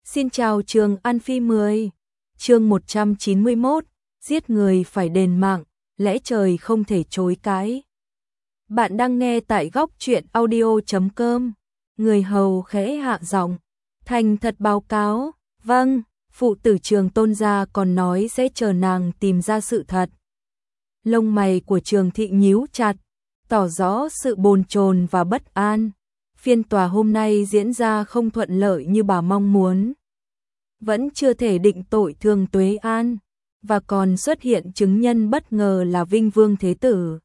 Xin chào Trường An Phi 10, chương 191, giết người phải đền mạng, lẽ trời không thể chối cãi. Bạn đang nghe tại góc truyện audio.com, người hầu khẽ hạ giọng, thành thật báo cáo, vâng, phụ tử Trường Tôn gia còn nói sẽ chờ nàng tìm ra sự thật. Lông mày của Trường Thị nhíu chặt, tỏ rõ sự bồn chồn và bất an. Phiên tòa hôm nay diễn ra không thuận lợi như bà mong muốn. Vẫn chưa thể định tội Thường Tuế An, và còn xuất hiện chứng nhân bất ngờ là Vinh Vương Thế Tử.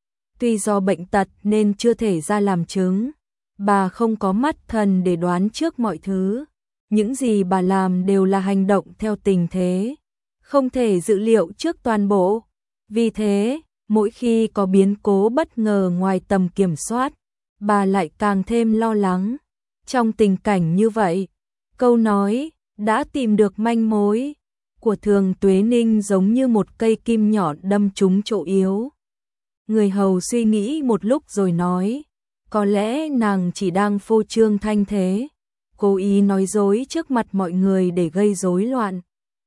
Tuy do bệnh tật nên chưa thể ra làm chứng, bà không có mắt thần để đoán trước mọi thứ. Những gì bà làm đều là hành động theo tình thế, không thể dự liệu trước toàn bộ. Vì thế, mỗi khi có biến cố bất ngờ ngoài tầm kiểm soát, bà lại càng thêm lo lắng. Trong tình cảnh như vậy, câu nói đã tìm được manh mối của Thường Tuế Ninh giống như một cây kim nhọn đâm trúng chỗ yếu. Người hầu suy nghĩ một lúc rồi nói, có lẽ nàng chỉ đang phô trương thanh thế, cố ý nói dối trước mặt mọi người để gây rối loạn.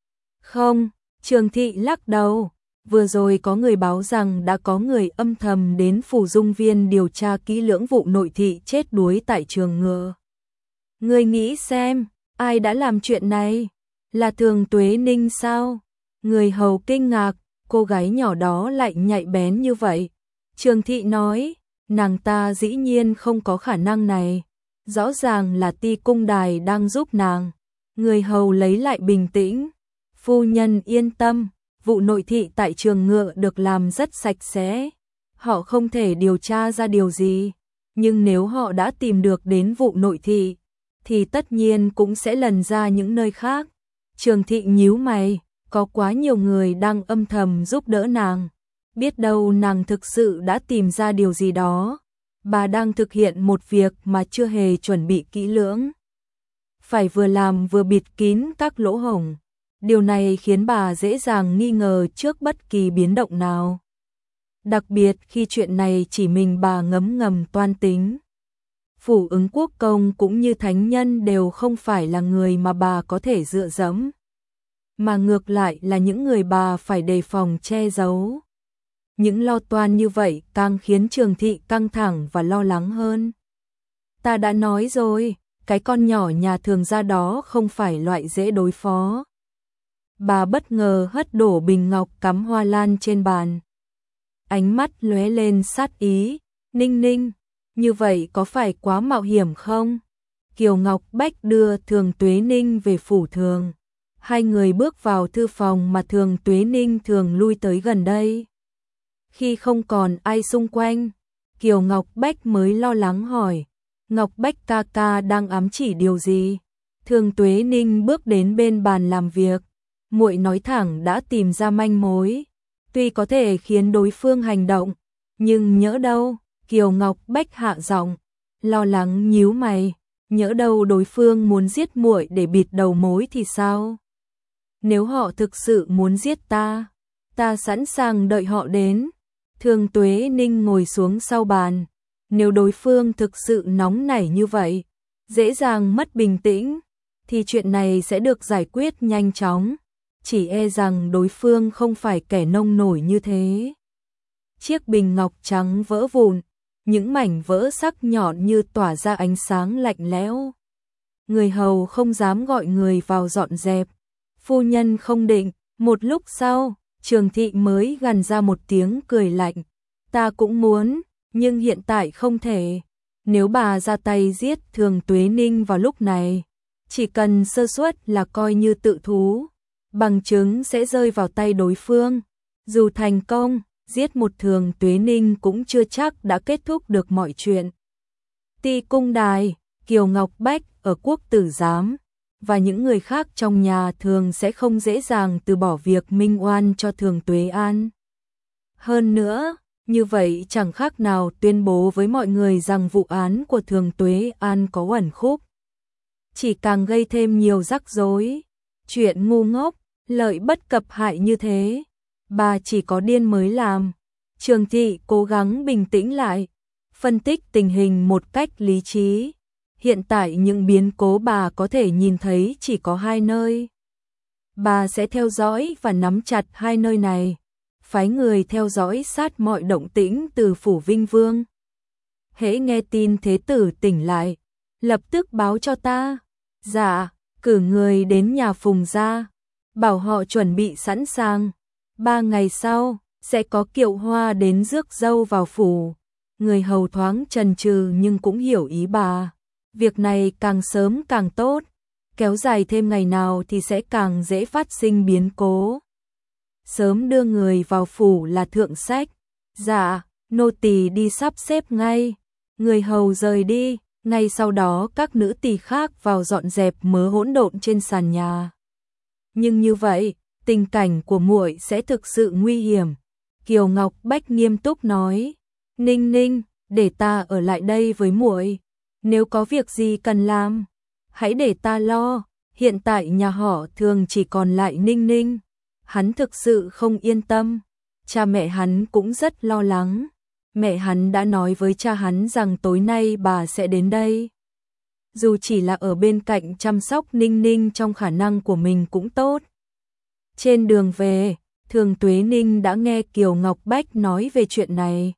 Không, Trường Thị lắc đầu. Vừa rồi có người báo rằng đã có người âm thầm đến Phủ Dung Viên điều tra kỹ lưỡng vụ nội thị chết đuối tại Trường Ngựa. Ngươi nghĩ xem, ai đã làm chuyện này? Là Thường Tuế Ninh sao? Người hầu kinh ngạc, cô gái nhỏ đó lại nhạy bén như vậy. Trường Thị nói, nàng ta dĩ nhiên không có khả năng này. Rõ ràng là Ti Cung Đài đang giúp nàng. Người hầu lấy lại bình tĩnh. Phu nhân yên tâm. Vụ nội thị tại Trường Ngựa được làm rất sạch sẽ. Họ không thể điều tra ra điều gì. Nhưng nếu họ đã tìm được đến vụ nội thị, thì tất nhiên cũng sẽ lần ra những nơi khác. Trường Thị nhíu mày, có quá nhiều người đang âm thầm giúp đỡ nàng. Biết đâu nàng thực sự đã tìm ra điều gì đó. Bà đang thực hiện một việc mà chưa hề chuẩn bị kỹ lưỡng. Phải vừa làm vừa bịt kín các lỗ hổng. Điều này khiến bà dễ dàng nghi ngờ trước bất kỳ biến động nào. Đặc biệt khi chuyện này chỉ mình bà ngấm ngầm toan tính. Phủ Ứng Quốc Công cũng như thánh nhân đều không phải là người mà bà có thể dựa dẫm. Mà ngược lại là những người bà phải đề phòng che giấu. Những lo toan như vậy càng khiến Trường Thị căng thẳng và lo lắng hơn. Ta đã nói rồi, cái con nhỏ nhà Thường gia đó không phải loại dễ đối phó. Bà bất ngờ hất đổ bình ngọc cắm hoa lan trên bàn. Ánh mắt lóe lên sát ý, Ninh Ninh, như vậy có phải quá mạo hiểm không? Kiều Ngọc Bách đưa Thường Tuế Ninh về phủ Thường. Hai người bước vào thư phòng mà Thường Tuế Ninh thường lui tới gần đây. Khi không còn ai xung quanh, Kiều Ngọc Bách mới lo lắng hỏi, Ngọc Bách ca ca đang ám chỉ điều gì? Thường Tuế Ninh bước đến bên bàn làm việc. Muội nói thẳng đã tìm ra manh mối, tuy có thể khiến đối phương hành động, nhưng nhỡ đâu, Kiều Ngọc Bách hạ giọng, lo lắng nhíu mày, nhỡ đâu đối phương muốn giết muội để bịt đầu mối thì sao? Nếu họ thực sự muốn giết ta sẵn sàng đợi họ đến. Thường Tuế Ninh ngồi xuống sau bàn, nếu đối phương thực sự nóng nảy như vậy, dễ dàng mất bình tĩnh, thì chuyện này sẽ được giải quyết nhanh chóng. Chỉ e rằng đối phương không phải kẻ nông nổi như thế. Chiếc bình ngọc trắng vỡ vụn, những mảnh vỡ sắc nhọn như tỏa ra ánh sáng lạnh lẽo. Người hầu không dám gọi người vào dọn dẹp. Phu nhân không định. Một lúc sau, Trường Thị mới gằn ra một tiếng cười lạnh. Ta cũng muốn, nhưng hiện tại không thể. Nếu bà ra tay giết Thường Tuế Ninh vào lúc này, chỉ cần sơ suất là coi như tự thú. Bằng chứng sẽ rơi vào tay đối phương. Dù thành công, giết một Thường Tuế Ninh cũng chưa chắc đã kết thúc được mọi chuyện. Ti Cung Đài, Kiều Ngọc Bách ở Quốc Tử Giám và những người khác trong nhà Thường sẽ không dễ dàng từ bỏ việc minh oan cho Thường Tuế An. Hơn nữa, như vậy chẳng khác nào tuyên bố với mọi người rằng vụ án của Thường Tuế An có uẩn khúc. Chỉ càng gây thêm nhiều rắc rối. Chuyện ngu ngốc, lợi bất cập hại như thế, bà chỉ có điên mới làm. Trường Thị cố gắng bình tĩnh lại, phân tích tình hình một cách lý trí. Hiện tại những biến cố bà có thể nhìn thấy chỉ có hai nơi. Bà sẽ theo dõi và nắm chặt hai nơi này, phái người theo dõi sát mọi động tĩnh từ phủ Vinh Vương. Hễ nghe tin thế tử tỉnh lại, lập tức báo cho ta. Dạ, cử người đến nhà Phùng gia, bảo họ chuẩn bị sẵn sàng. 3 ngày sau, sẽ có kiệu hoa đến rước dâu vào phủ. Người hầu thoáng chần chừ nhưng cũng hiểu ý bà. Việc này càng sớm càng tốt, kéo dài thêm ngày nào thì sẽ càng dễ phát sinh biến cố. Sớm đưa người vào phủ là thượng sách. Dạ, nô tỳ đi sắp xếp ngay. Người hầu rời đi, ngay sau đó các nữ tỳ khác vào dọn dẹp mớ hỗn độn trên sàn nhà. Nhưng như vậy, tình cảnh của muội sẽ thực sự nguy hiểm. Kiều Ngọc Bách nghiêm túc nói, Ninh Ninh, để ta ở lại đây với muội. Nếu có việc gì cần làm, hãy để ta lo. Hiện tại nhà họ Thường chỉ còn lại Ninh Ninh. Hắn thực sự không yên tâm. Cha mẹ hắn cũng rất lo lắng. Mẹ hắn đã nói với cha hắn rằng tối nay bà sẽ đến đây. Dù chỉ là ở bên cạnh chăm sóc Ninh Ninh trong khả năng của mình cũng tốt. Trên đường về, Thường Tuế Ninh đã nghe Kiều Ngọc Bách nói về chuyện này.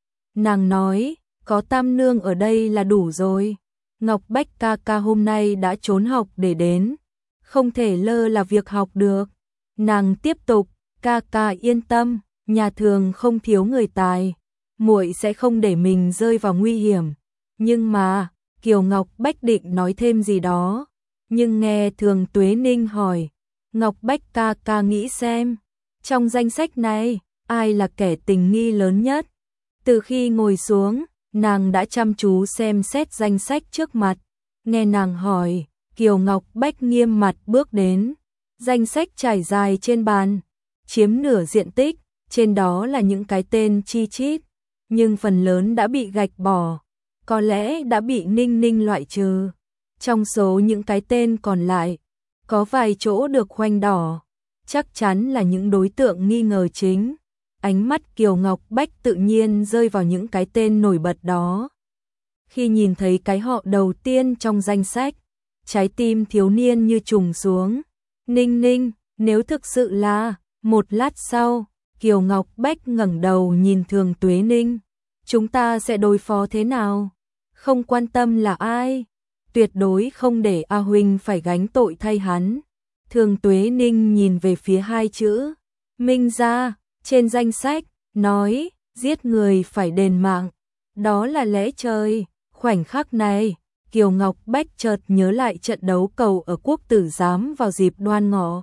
Nàng nói, có Tam Nương ở đây là đủ rồi. Ngọc Bách ca ca hôm nay đã trốn học để đến, không thể lơ là việc học được. Nàng tiếp tục, ca ca yên tâm, nhà Thường không thiếu người tài, muội sẽ không để mình rơi vào nguy hiểm. Nhưng mà, Kiều Ngọc Bách định nói thêm gì đó, nhưng nghe Thường Tuế Ninh hỏi, Ngọc Bách ca ca nghĩ xem, trong danh sách này, ai là kẻ tình nghi lớn nhất? Từ khi ngồi xuống, nàng đã chăm chú xem xét danh sách trước mặt. Nghe nàng hỏi, Kiều Ngọc Bách nghiêm mặt bước đến. Danh sách trải dài trên bàn, chiếm nửa diện tích, trên đó là những cái tên chi chít, nhưng phần lớn đã bị gạch bỏ, có lẽ đã bị Ninh Ninh loại trừ. Trong số những cái tên còn lại, có vài chỗ được khoanh đỏ, chắc chắn là những đối tượng nghi ngờ chính. Ánh mắt Kiều Ngọc Bách tự nhiên rơi vào những cái tên nổi bật đó. Khi nhìn thấy cái họ đầu tiên trong danh sách, trái tim thiếu niên như trùng xuống. Ninh Ninh, nếu thực sự là, một lát sau, Kiều Ngọc Bách ngẩng đầu nhìn Thường Tuế Ninh. Chúng ta sẽ đối phó thế nào? Không quan tâm là ai, tuyệt đối không để A Huynh phải gánh tội thay hắn. Thường Tuế Ninh nhìn về phía hai chữ Minh gia trên danh sách, nói, giết người phải đền mạng. Đó là lẽ trời. Khoảnh khắc này, Kiều Ngọc Bách chợt nhớ lại trận đấu cầu ở Quốc Tử Giám vào dịp Đoan Ngọ.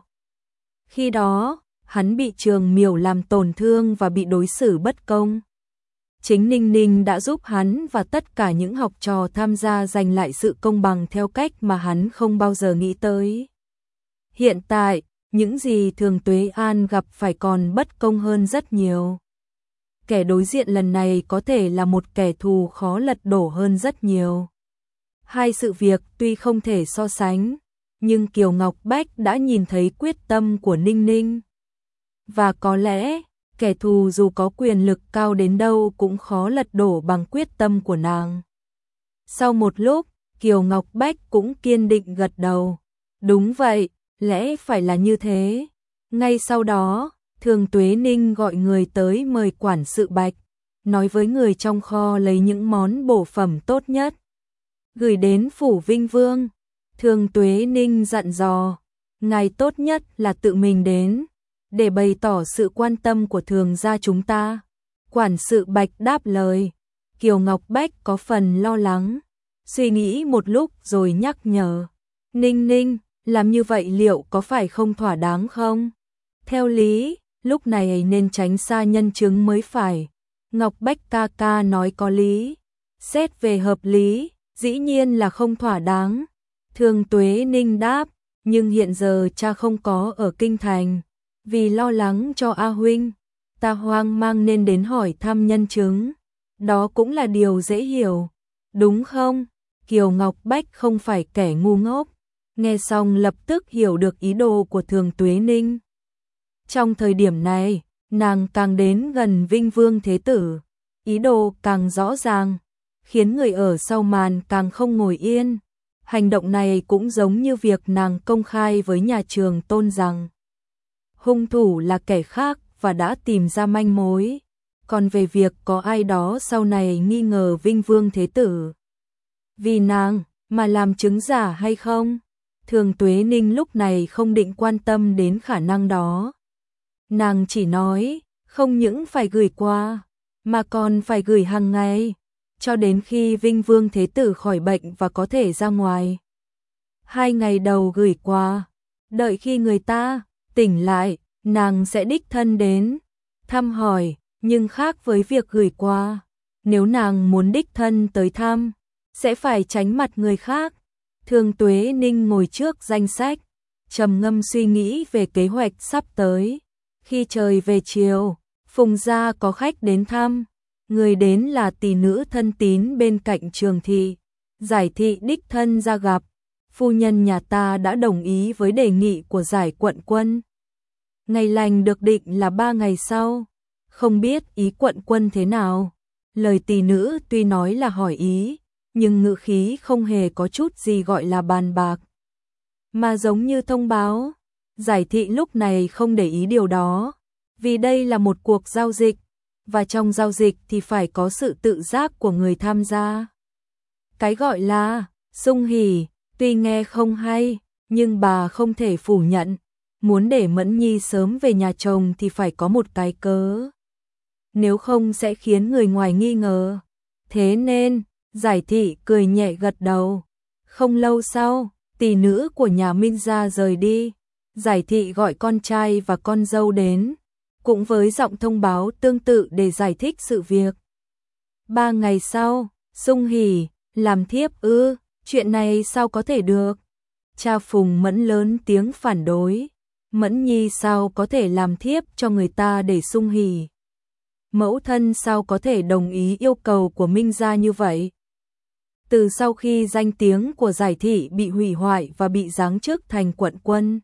Khi đó, hắn bị Trường Miểu làm tổn thương và bị đối xử bất công. Chính Ninh Ninh đã giúp hắn và tất cả những học trò tham gia giành lại sự công bằng theo cách mà hắn không bao giờ nghĩ tới. Hiện tại, những gì Thường Tuế An gặp phải còn bất công hơn rất nhiều. Kẻ đối diện lần này có thể là một kẻ thù khó lật đổ hơn rất nhiều. Hai sự việc tuy không thể so sánh, nhưng Kiều Ngọc Bách đã nhìn thấy quyết tâm của Ninh Ninh. Và có lẽ, kẻ thù dù có quyền lực cao đến đâu cũng khó lật đổ bằng quyết tâm của nàng. Sau một lúc, Kiều Ngọc Bách cũng kiên định gật đầu. Đúng vậy, lẽ phải là như thế. Ngay sau đó, Thường Tuế Ninh gọi người tới mời quản sự Bạch, nói với người trong kho lấy những món bổ phẩm tốt nhất, gửi đến phủ Vinh Vương. Thường Tuế Ninh dặn dò, ngài tốt nhất là tự mình đến, để bày tỏ sự quan tâm của Thường gia chúng ta. Quản sự Bạch đáp lời. Kiều Ngọc Bách có phần lo lắng, suy nghĩ một lúc rồi nhắc nhở, Ninh Ninh, làm như vậy liệu có phải không thỏa đáng không? Theo lý, lúc này nên tránh xa nhân chứng mới phải. Ngọc Bách ca ca nói có lý. Xét về hợp lý, dĩ nhiên là không thỏa đáng. Thường Tuế Ninh đáp, nhưng hiện giờ cha không có ở kinh thành. Vì lo lắng cho A Huynh, ta hoang mang nên đến hỏi thăm nhân chứng. Đó cũng là điều dễ hiểu, đúng không? Kiều Ngọc Bách không phải kẻ ngu ngốc. Nghe xong lập tức hiểu được ý đồ của Thường Tuế Ninh. Trong thời điểm này, nàng càng đến gần Vinh Vương Thế Tử, ý đồ càng rõ ràng. khiến người ở sau màn càng không ngồi yên. Hành động này cũng giống như việc nàng công khai với nhà Trường Tôn rằng hung thủ là kẻ khác và đã tìm ra manh mối. Còn về việc có ai đó sau này nghi ngờ Vinh Vương Thế Tử vì nàng mà làm chứng giả hay không, Thường Tuế Ninh lúc này không định quan tâm đến khả năng đó. Nàng chỉ nói, không những phải gửi qua, mà còn phải gửi hàng ngày, cho đến khi Vinh Vương Thế Tử khỏi bệnh và có thể ra ngoài. 2 ngày đầu gửi qua, đợi khi người ta tỉnh lại, nàng sẽ đích thân đến thăm hỏi, nhưng khác với việc gửi qua, nếu nàng muốn đích thân tới thăm, sẽ phải tránh mặt người khác. Thường Tuế Ninh ngồi trước danh sách, trầm ngâm suy nghĩ về kế hoạch sắp tới. Khi trời về chiều, Phùng gia có khách đến thăm, người đến là tỷ nữ thân tín bên cạnh Trường thị. Giải thị đích thân ra gặp, phu nhân nhà ta đã đồng ý với đề nghị của Giải quận quân. Ngày lành được định là 3 ngày sau, không biết ý quận quân thế nào. Lời tỷ nữ tuy nói là hỏi ý, nhưng ngữ khí không hề có chút gì gọi là bàn bạc, mà giống như thông báo. Giải thị lúc này không để ý điều đó, vì đây là một cuộc giao dịch, và trong giao dịch thì phải có sự tự giác của người tham gia. Cái gọi là sung hỉ, tuy nghe không hay, nhưng bà không thể phủ nhận, muốn để Mẫn Nhi sớm về nhà chồng thì phải có một cái cớ. Nếu không sẽ khiến người ngoài nghi ngờ. Thế nên, Giải thị cười nhẹ gật đầu. Không lâu sau, tỷ nữ của nhà Minh gia rời đi. Giải thị gọi con trai và con dâu đến, cũng với giọng thông báo tương tự để giải thích sự việc. 3 ngày sau, sung hỉ, làm thiếp ư, chuyện này sao có thể được? Cha Phùng Mẫn lớn tiếng phản đối. Mẫn Nhi sao có thể làm thiếp cho người ta để sung hỉ? Mẫu thân sao có thể đồng ý yêu cầu của Minh gia như vậy? Từ sau khi danh tiếng của Giải thị bị hủy hoại và bị giáng chức thành quận quân,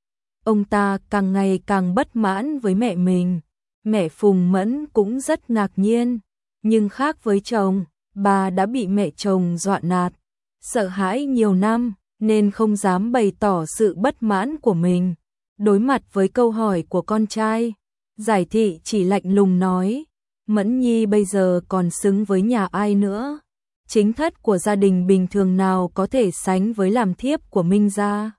ông ta càng ngày càng bất mãn với mẹ mình. Mẹ Phùng Mẫn cũng rất ngạc nhiên, nhưng khác với chồng, bà đã bị mẹ chồng dọa nạt, sợ hãi nhiều năm nên không dám bày tỏ sự bất mãn của mình. Đối mặt với câu hỏi của con trai, Giải thị chỉ lạnh lùng nói, Mẫn Nhi bây giờ còn xứng với nhà ai nữa? Chính thất của gia đình bình thường nào có thể sánh với làm thiếp của Minh gia?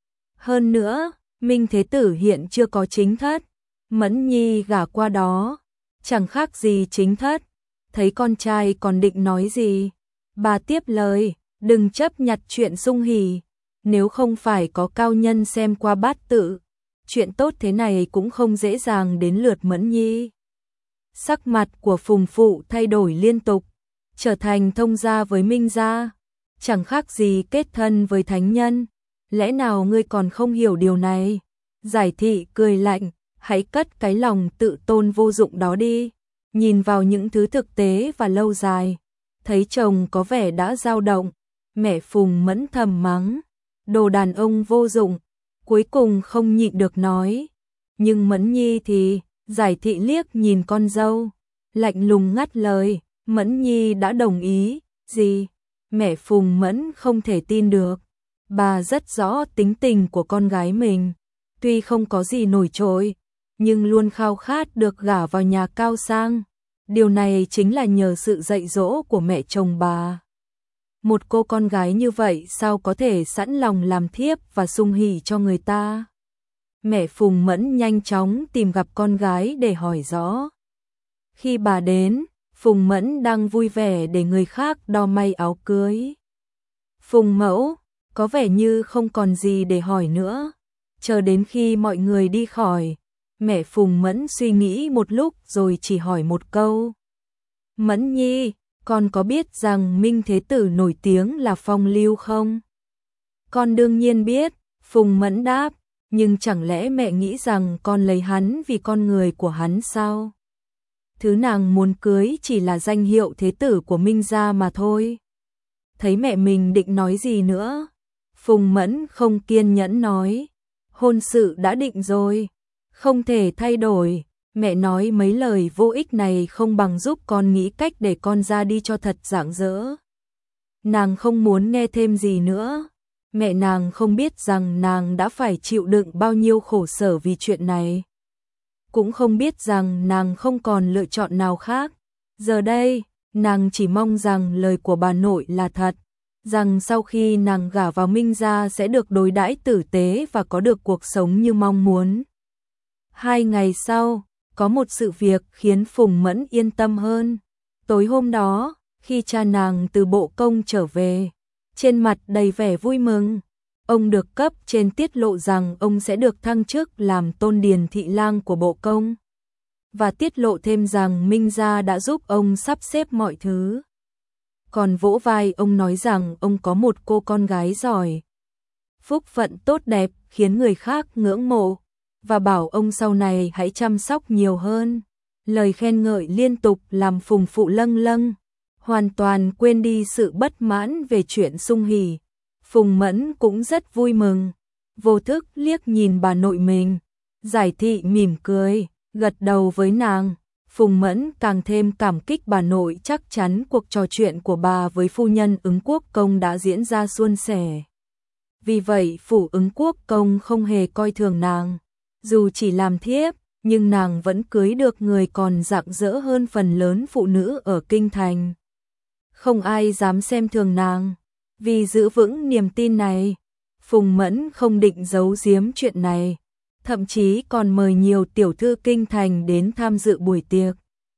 Hơn nữa, Minh Thế Tử hiện chưa có chính thất, Mẫn Nhi gả qua đó, chẳng khác gì chính thất. Thấy con trai còn định nói gì, bà tiếp lời, đừng chấp nhặt chuyện sung hỉ, nếu không phải có cao nhân xem qua bát tự, chuyện tốt thế này cũng không dễ dàng đến lượt Mẫn Nhi. Sắc mặt của Phùng phụ thay đổi liên tục, trở thành thông gia với Minh gia, chẳng khác gì kết thân với thánh nhân. Lẽ nào ngươi còn không hiểu điều này? Giải thị cười lạnh, hãy cất cái lòng tự tôn vô dụng đó đi, nhìn vào những thứ thực tế và lâu dài. Thấy chồng có vẻ đã dao động, mẹ Phùng Mẫn thầm mắng, đồ đàn ông vô dụng, cuối cùng không nhịn được nói. Nhưng Mẫn Nhi thì, Giải thị liếc nhìn con dâu, lạnh lùng ngắt lời, Mẫn Nhi đã đồng ý, gì? Mẹ Phùng Mẫn không thể tin được. Bà rất rõ tính tình của con gái mình, tuy không có gì nổi trội, nhưng luôn khao khát được gả vào nhà cao sang. Điều này chính là nhờ sự dạy dỗ của mẹ chồng bà. Một cô con gái như vậy sao có thể sẵn lòng làm thiếp và sung hỉ cho người ta? Mẹ Phùng Mẫn nhanh chóng tìm gặp con gái để hỏi rõ. Khi bà đến, Phùng Mẫn đang vui vẻ để người khác đo may áo cưới. Phùng mẫu, có vẻ như không còn gì để hỏi nữa. Chờ đến khi mọi người đi khỏi, mẹ Phùng Mẫn suy nghĩ một lúc rồi chỉ hỏi một câu. Mẫn Nhi, con có biết rằng Minh Thế Tử nổi tiếng là phong lưu không? Con đương nhiên biết, Phùng Mẫn đáp, nhưng chẳng lẽ mẹ nghĩ rằng con lấy hắn vì con người của hắn sao? Thứ nàng muốn cưới chỉ là danh hiệu thế tử của Minh gia mà thôi. Thấy mẹ mình định nói gì nữa, Phùng Mẫn không kiên nhẫn nói, hôn sự đã định rồi, không thể thay đổi, Mẹ nói mấy lời vô ích này không bằng giúp con nghĩ cách để con ra đi cho thật rạng rỡ. Nàng không muốn nghe thêm gì nữa. Mẹ nàng không biết rằng nàng đã phải chịu đựng bao nhiêu khổ sở vì chuyện này. Cũng không biết rằng nàng không còn lựa chọn nào khác. Giờ đây, nàng chỉ mong rằng lời của bà nội là thật, rằng sau khi nàng gả vào Minh gia sẽ được đối đãi tử tế và có được cuộc sống như mong muốn. 2 ngày sau, có một sự việc khiến Phùng Mẫn yên tâm hơn. Tối hôm đó, khi cha nàng từ bộ công trở về, trên mặt đầy vẻ vui mừng, ông được cấp trên tiết lộ rằng ông sẽ được thăng chức làm tôn điền thị lang của bộ công, và tiết lộ thêm rằng Minh gia đã giúp ông sắp xếp mọi thứ. Còn vỗ vai ông nói rằng ông có một cô con gái giỏi, phúc phận tốt đẹp khiến người khác ngưỡng mộ, và bảo ông sau này hãy chăm sóc nhiều hơn. Lời khen ngợi liên tục làm Phùng phụ lâng lâng, hoàn toàn quên đi sự bất mãn về chuyện Sung Hỉ. Phùng Mẫn cũng rất vui mừng, vô thức liếc nhìn bà nội mình, Giải Thị mỉm cười, gật đầu với nàng. Phùng Mẫn càng thêm cảm kích bà nội, chắc chắn cuộc trò chuyện của bà với phu nhân Ứng Quốc Công đã diễn ra suôn sẻ. Vì vậy phủ Ứng Quốc Công không hề coi thường nàng, dù chỉ làm thiếp, nhưng nàng vẫn cưới được người còn rạng rỡ hơn phần lớn phụ nữ ở kinh thành. Không ai dám xem thường nàng. Vì giữ vững niềm tin này, Phùng Mẫn không định giấu giếm chuyện này, thậm chí còn mời nhiều tiểu thư kinh thành đến tham dự buổi tiệc.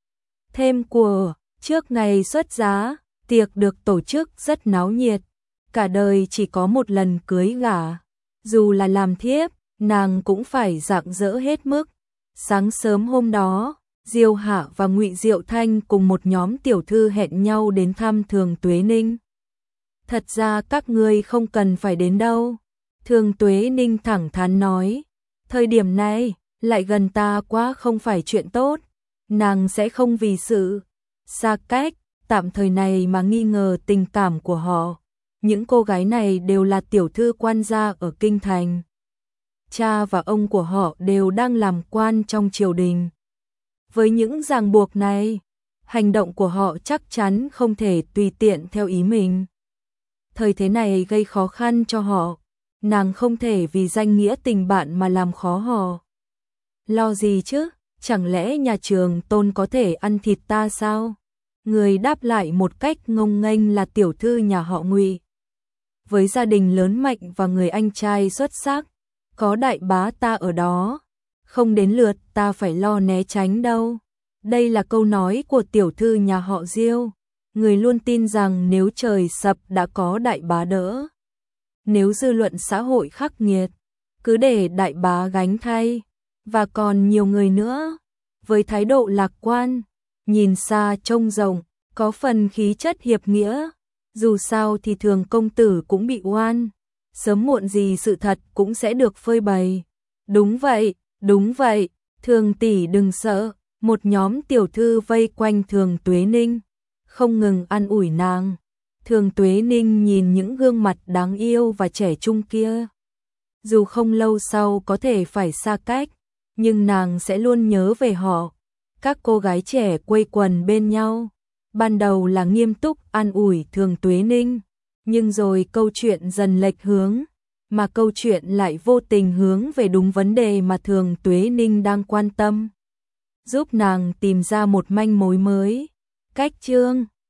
Thêm của, trước ngày xuất giá, tiệc được tổ chức rất náo nhiệt, cả đời chỉ có một lần cưới gả, dù là làm thiếp, nàng cũng phải rạng rỡ hết mức. Sáng sớm hôm đó, Diêu Hạ và Ngụy Diệu Thanh cùng một nhóm tiểu thư hẹn nhau đến thăm Thường Tuế Ninh. Thật ra các ngươi không cần phải đến đâu, Thường Tuế Ninh thẳng thắn nói. Thời điểm này, lại gần ta quá không phải chuyện tốt, nàng sẽ không vì sự xa cách tạm thời này mà nghi ngờ tình cảm của họ. Những cô gái này đều là tiểu thư quan gia ở kinh thành. Cha và ông của họ đều đang làm quan trong triều đình. Với những ràng buộc này, hành động của họ chắc chắn không thể tùy tiện theo ý mình. Thời thế này gây khó khăn cho họ, nàng không thể vì danh nghĩa tình bạn mà làm khó họ. Lo gì chứ, chẳng lẽ nhà Trường Tôn có thể ăn thịt ta sao? Người đáp lại một cách ngông nghênh là tiểu thư nhà họ Ngụy. Với gia đình lớn mạnh và người anh trai xuất sắc, có đại bá ta ở đó, không đến lượt ta phải lo né tránh đâu. Đây là câu nói của tiểu thư nhà họ Diêu. Người luôn tin rằng nếu trời sập đã có đại bá đỡ. Nếu dư luận xã hội khắc nghiệt, cứ để đại bá gánh thay. Và còn nhiều người nữa, với thái độ lạc quan, nhìn xa trông rộng, có phần khí chất hiệp nghĩa. Dù sao thì Thường công tử cũng bị oan, sớm muộn gì sự thật cũng sẽ được phơi bày. Đúng vậy, Thường tỷ đừng sợ. Một nhóm tiểu thư vây quanh Thường Tuế Ninh, không ngừng an ủi nàng. Thường Tuế Ninh nhìn những gương mặt đáng yêu và trẻ trung kia. Dù không lâu sau có thể phải xa cách, nhưng nàng sẽ luôn nhớ về họ. Các cô gái trẻ quây quần bên nhau, ban đầu là nghiêm túc an ủi Thường Tuế Ninh, nhưng rồi câu chuyện dần lệch hướng, mà câu chuyện lại vô tình hướng về đúng vấn đề mà Thường Tuế Ninh đang quan tâm, giúp nàng tìm ra một manh mối mới. Cách chương